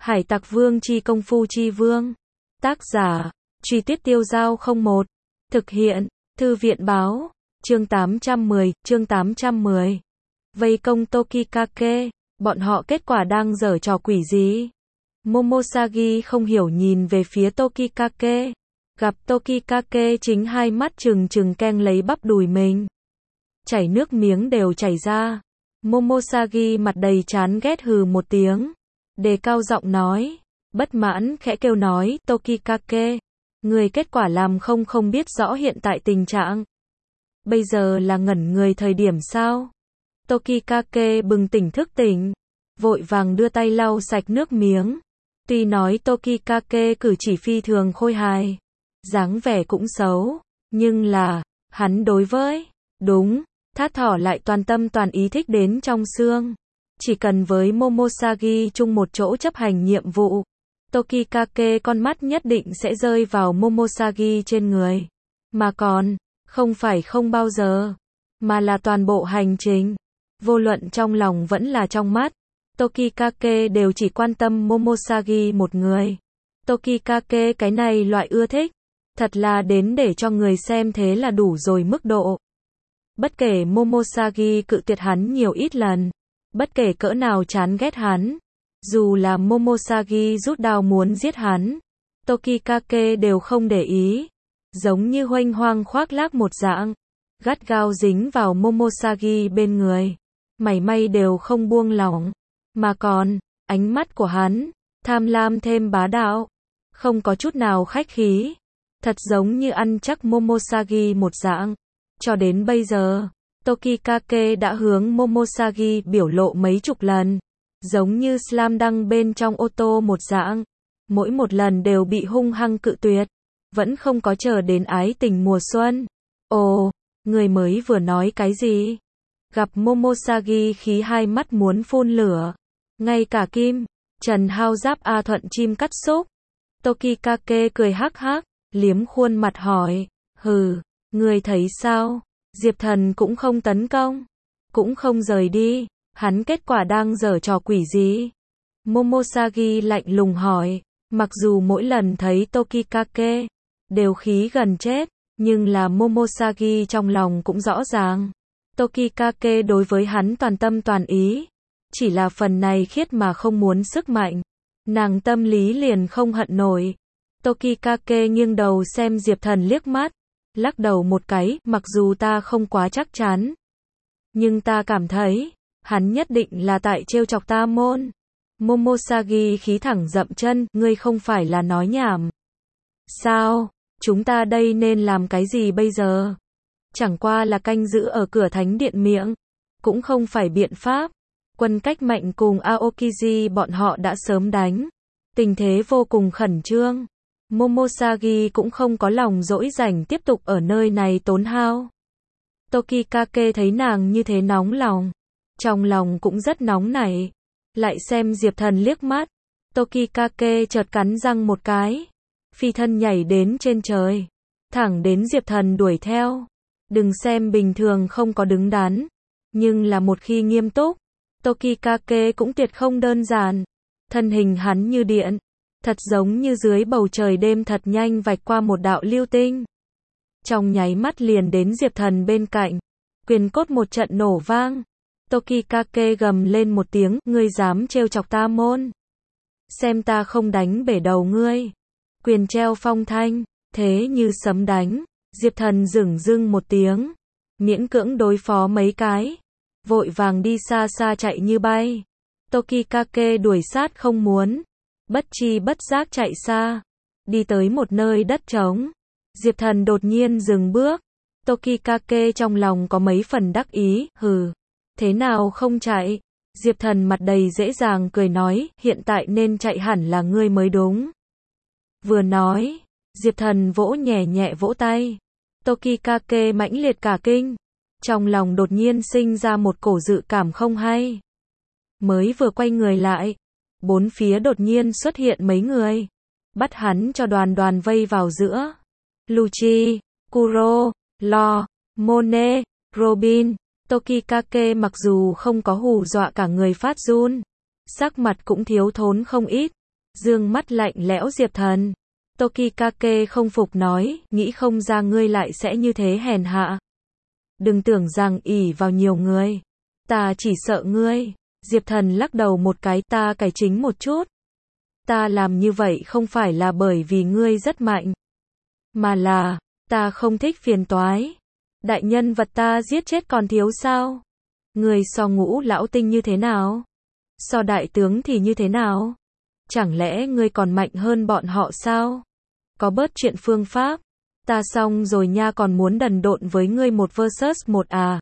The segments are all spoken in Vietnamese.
Hải Tặc Vương chi công phu chi vương. Tác giả, Truy Tuyết Tiêu Dao 01. Thực hiện, Thư viện báo. Chương 810. Vây công Tokikake. Bọn họ kết quả đang giở trò quỷ gì? Momosagi không hiểu nhìn về phía Tokikake. Gặp Tokikake chính hai mắt trừng trừng keng lấy bắp đùi mình. Chảy nước miếng đều chảy ra. Momosagi mặt đầy chán ghét hừ một tiếng. Đề cao giọng nói. Bất mãn khẽ kêu nói, Tokikake. Người kết quả làm không biết rõ hiện tại tình trạng. Bây giờ là ngẩn người thời điểm sao? Tokikake bừng tỉnh thức tỉnh. Vội vàng đưa tay lau sạch nước miếng. Tuy nói Tokikake cử chỉ phi thường khôi hài. Dáng vẻ cũng xấu. Nhưng là, hắn đối với, đúng, thát thỏ lại toàn tâm toàn ý thích đến trong xương. Chỉ cần với Momosagi chung một chỗ chấp hành nhiệm vụ, Tokikake con mắt nhất định sẽ rơi vào Momosagi trên người. Mà còn, không phải không bao giờ, mà là toàn bộ hành trình. Vô luận trong lòng vẫn là trong mắt, Tokikake đều chỉ quan tâm Momosagi một người. Tokikake cái này loại ưa thích, thật là đến để cho người xem thế là đủ rồi mức độ. Bất kể Momosagi cự tuyệt hắn nhiều ít lần, bất kể cỡ nào chán ghét hắn, dù là Momosagi rút đao muốn giết hắn, Tokikake đều không để ý, giống như huênh hoang khoác lác một dạng, gắt gao dính vào Momosagi bên người, mảy may đều không buông lỏng, mà còn, ánh mắt của hắn, tham lam thêm bá đạo, không có chút nào khách khí, thật giống như ăn chắc Momosagi một dạng. Cho đến bây giờ, Tokikake đã hướng Momosagi biểu lộ mấy chục lần, giống như slam dunk bên trong ô tô một dạng, mỗi một lần đều bị hung hăng cự tuyệt, vẫn không có chờ đến ái tình mùa xuân. Ồ, người mới vừa nói cái gì? Gặp Momosagi khí hai mắt muốn phun lửa, ngay cả kim, trần hao giáp A Thuận chim cắt xúc. Tokikake cười hắc hắc, liếm khuôn mặt hỏi, hừ, người thấy sao? Diệp Thần cũng không tấn công, cũng không rời đi, hắn kết quả đang giở trò quỷ gì? Momosagi lạnh lùng hỏi, mặc dù mỗi lần thấy Tokikake, đều khí gần chết, nhưng là Momosagi trong lòng cũng rõ ràng. Tokikake đối với hắn toàn tâm toàn ý, chỉ là phần này khiết mà không muốn sức mạnh. Nàng tâm lý liền không hận nổi. Tokikake nghiêng đầu xem Diệp Thần liếc mắt, lắc đầu một cái, mặc dù ta không quá chắc chắn, nhưng ta cảm thấy, hắn nhất định là tại trêu chọc ta môn. Momosagi khí thẳng dậm chân, ngươi không phải là nói nhảm. Sao, chúng ta đây nên làm cái gì bây giờ? Chẳng qua là canh giữ ở cửa thánh điện miệng, cũng không phải biện pháp. Quân cách mạnh cùng Aokiji bọn họ đã sớm đánh. Tình thế vô cùng khẩn trương. Momosagi cũng không có lòng dỗi rảnh tiếp tục ở nơi này tốn hao. Tokikake thấy nàng như thế nóng lòng, trong lòng cũng rất nóng nảy. Lại xem Diệp Thần liếc mắt, Tokikake chợt cắn răng một cái, phi thân nhảy đến trên trời, thẳng đến Diệp Thần đuổi theo. Đừng xem bình thường không có đứng đắn, nhưng là một khi nghiêm túc, Tokikake cũng tuyệt không đơn giản. Thân hình hắn như điện, thật giống như dưới bầu trời đêm thật nhanh vạch qua một đạo lưu tinh. Trong nháy mắt liền đến Diệp Thần bên cạnh, quyền cốt một trận nổ vang. Tokikake gầm lên một tiếng, ngươi dám trêu chọc ta môn? Xem ta không đánh bể đầu ngươi. Quyền treo phong thanh, thế như sấm đánh. Diệp Thần dửng dưng một tiếng, miễn cưỡng đối phó mấy cái, vội vàng đi xa xa chạy như bay. Tokikake đuổi sát không muốn, bất chi bất giác chạy xa, đi tới một nơi đất trống. Diệp Thần đột nhiên dừng bước. Tokikake trong lòng có mấy phần đắc ý, hừ, thế nào không chạy? Diệp Thần mặt đầy dễ dàng cười nói, hiện tại nên chạy hẳn là ngươi mới đúng. Vừa nói, Diệp Thần vỗ nhẹ nhẹ vỗ tay. Tokikake mãnh liệt cả kinh, trong lòng đột nhiên sinh ra một cổ dự cảm không hay. Mới vừa quay người lại, bốn phía đột nhiên xuất hiện mấy người, bắt hắn cho đoàn đoàn vây vào giữa. Lucci, Kuro, Lo, Mone, Robin. Tokikake mặc dù không có hù dọa cả người phát run, sắc mặt cũng thiếu thốn không ít, Dương mắt lạnh lẽo Diệp Thần. Tokikake không phục nói, nghĩ không ra ngươi lại sẽ như thế hèn hạ. Đừng tưởng rằng ỷ vào nhiều người. Ta chỉ sợ ngươi. Diệp Thần lắc đầu một cái, ta cải chính một chút. Ta làm như vậy không phải là bởi vì ngươi rất mạnh. Mà là, ta không thích phiền toái. Đại nhân vật ta giết chết còn thiếu sao? Ngươi so Ngũ lão tinh như thế nào? So đại tướng thì như thế nào? Chẳng lẽ ngươi còn mạnh hơn bọn họ sao? Có bớt chuyện phương pháp. Ta xong rồi nha, còn muốn đần độn với ngươi một versus một à?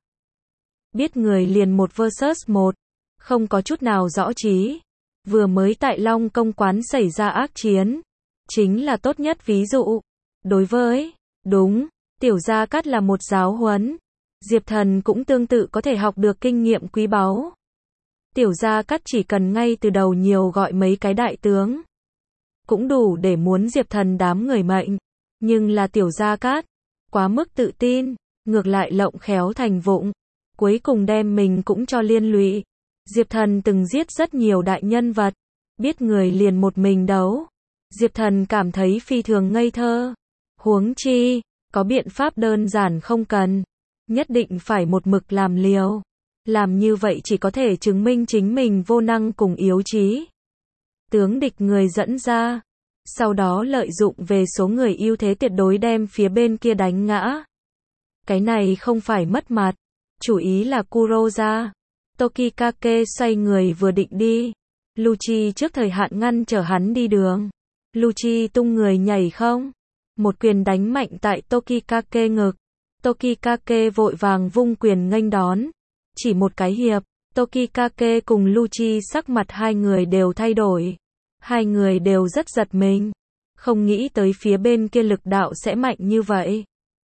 Biết người liền một versus một. Không có chút nào rõ trí. Vừa mới tại Long Công quán xảy ra ác chiến. Chính là tốt nhất ví dụ. Đối với, đúng, Tiểu Gia Cát là một giáo huấn. Diệp Thần cũng tương tự có thể học được kinh nghiệm quý báu. Tiểu Gia Cát chỉ cần ngay từ đầu nhiều gọi mấy cái đại tướng. Cũng đủ để muốn Diệp Thần đám người mệnh. Nhưng là Tiểu Gia Cát, quá mức tự tin, ngược lại lộng khéo thành vụng. Cuối cùng đem mình cũng cho liên lụy. Diệp Thần từng giết rất nhiều đại nhân vật. Biết người liền một mình đấu. Diệp Thần cảm thấy phi thường ngây thơ. Huống chi, có biện pháp đơn giản không cần. Nhất định phải một mực làm liều. Làm như vậy chỉ có thể chứng minh chính mình vô năng cùng yếu trí. Tướng địch người dẫn ra. Sau đó lợi dụng về số người ưu thế tuyệt đối đem phía bên kia đánh ngã. Cái này không phải mất mặt. Chủ ý là Kuroda. Tokikake xoay người vừa định đi. Lucci trước thời hạn ngăn trở hắn đi đường. Lucci tung người nhảy không. Một quyền đánh mạnh tại Tokikake ngực. Tokikake vội vàng vung quyền nghênh đón. Chỉ một cái hiệp, Tokikake cùng Lucci sắc mặt hai người đều thay đổi. Hai người đều rất giật mình. Không nghĩ tới phía bên kia lực đạo sẽ mạnh như vậy.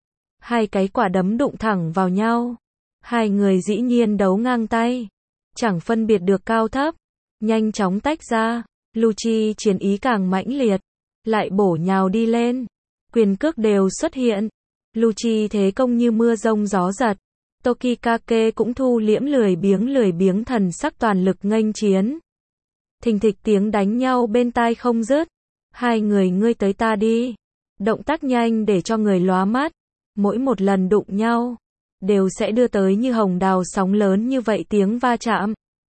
Hai cái quả đấm đụng thẳng vào nhau. Hai người dĩ nhiên đấu ngang tay. Chẳng phân biệt được cao thấp. Nhanh chóng tách ra. Lucci chiến ý càng mãnh liệt. Lại bổ nhào đi lên. Quyền cước đều xuất hiện. Lucci thế công như mưa rông gió giật. Tokikake cũng thu liễm lười biếng thần sắc toàn lực nghênh chiến. Thình thịch tiếng đánh nhau bên tai không dứt. Hai người ngươi tới ta đi. Động tác nhanh để cho người lóa mắt. Mỗi một lần đụng nhau, đều sẽ đưa tới như hồng đào sóng lớn như vậy tiếng va chạm.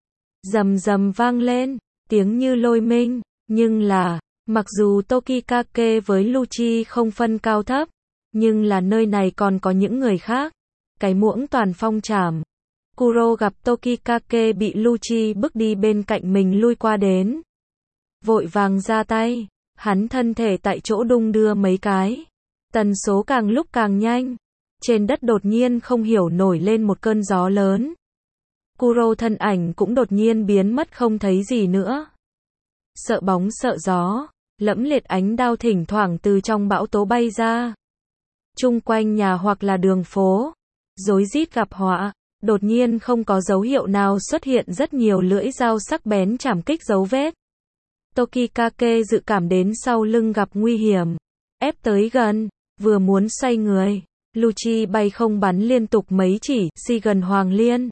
Rầm rầm vang lên, tiếng như lôi minh. Nhưng là, mặc dù Tokikake với Lucci không phân cao thấp, nhưng là nơi này còn có những người khác. Cái muỗng toàn phong trảm. Kuro gặp Tokikake bị Lucci bước đi bên cạnh mình lui qua đến. Vội vàng ra tay. Hắn thân thể tại chỗ đung đưa mấy cái. Tần số càng lúc càng nhanh. Trên đất đột nhiên không hiểu nổi lên một cơn gió lớn. Kuro thân ảnh cũng đột nhiên biến mất không thấy gì nữa. Sợ bóng sợ gió. Lẫm liệt ánh đao thỉnh thoảng từ trong bão tố bay ra. Chung quanh nhà hoặc là đường phố. Rối rít gặp họa. Đột nhiên không có dấu hiệu nào xuất hiện rất nhiều lưỡi dao sắc bén chảm kích dấu vết. Tokikake dự cảm đến sau lưng gặp nguy hiểm. Ép tới gần. Vừa muốn xoay người. Lucci bay không bắn liên tục mấy chỉ, si gần Hoàng Liên.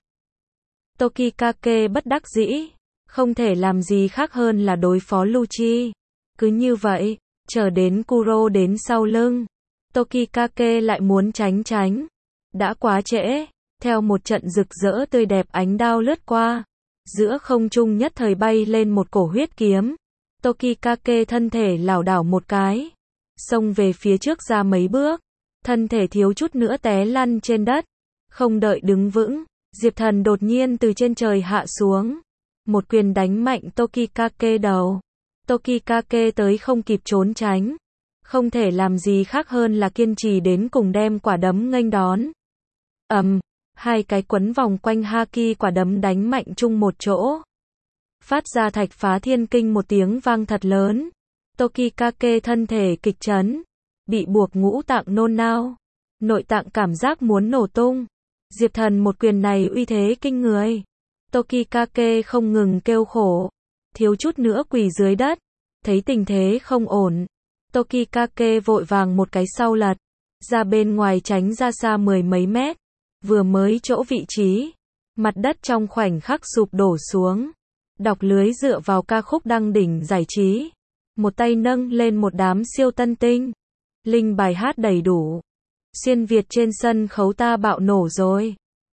Tokikake bất đắc dĩ. Không thể làm gì khác hơn là đối phó Lucci. Cứ như vậy, chờ đến Kuro đến sau lưng. Tokikake lại muốn tránh. Đã quá trễ. Theo một trận rực rỡ tươi đẹp ánh đao lướt qua. Giữa không trung nhất thời bay lên một cổ huyết kiếm. Tokikake thân thể lảo đảo một cái. Xông về phía trước ra mấy bước. Thân thể thiếu chút nữa té lăn trên đất. Không đợi đứng vững. Diệp Thần đột nhiên từ trên trời hạ xuống. Một quyền đánh mạnh Tokikake đầu. Tokikake tới không kịp trốn tránh. Không thể làm gì khác hơn là kiên trì đến cùng đem quả đấm nghênh đón. Hai cái quấn vòng quanh haki quả đấm đánh mạnh chung một chỗ. Phát ra thạch phá thiên kinh một tiếng vang thật lớn. Tokikake thân thể kịch chấn. Bị buộc ngũ tạng nôn nao. Nội tạng cảm giác muốn nổ tung. Diệp Thần một quyền này uy thế kinh người. Tokikake không ngừng kêu khổ. Thiếu chút nữa quỳ dưới đất. Thấy tình thế không ổn. Tokikake vội vàng một cái sau lật. Ra bên ngoài tránh ra xa mười mấy mét. Vừa mới chỗ vị trí. Mặt đất trong khoảnh khắc sụp đổ xuống. Đọc lưới dựa vào ca khúc đăng đỉnh giải trí. một tay nâng lên một đám siêu tân tinh. Linh bài hát đầy đủ. Xuyên Việt trên sân khấu ta bạo nổ rồi.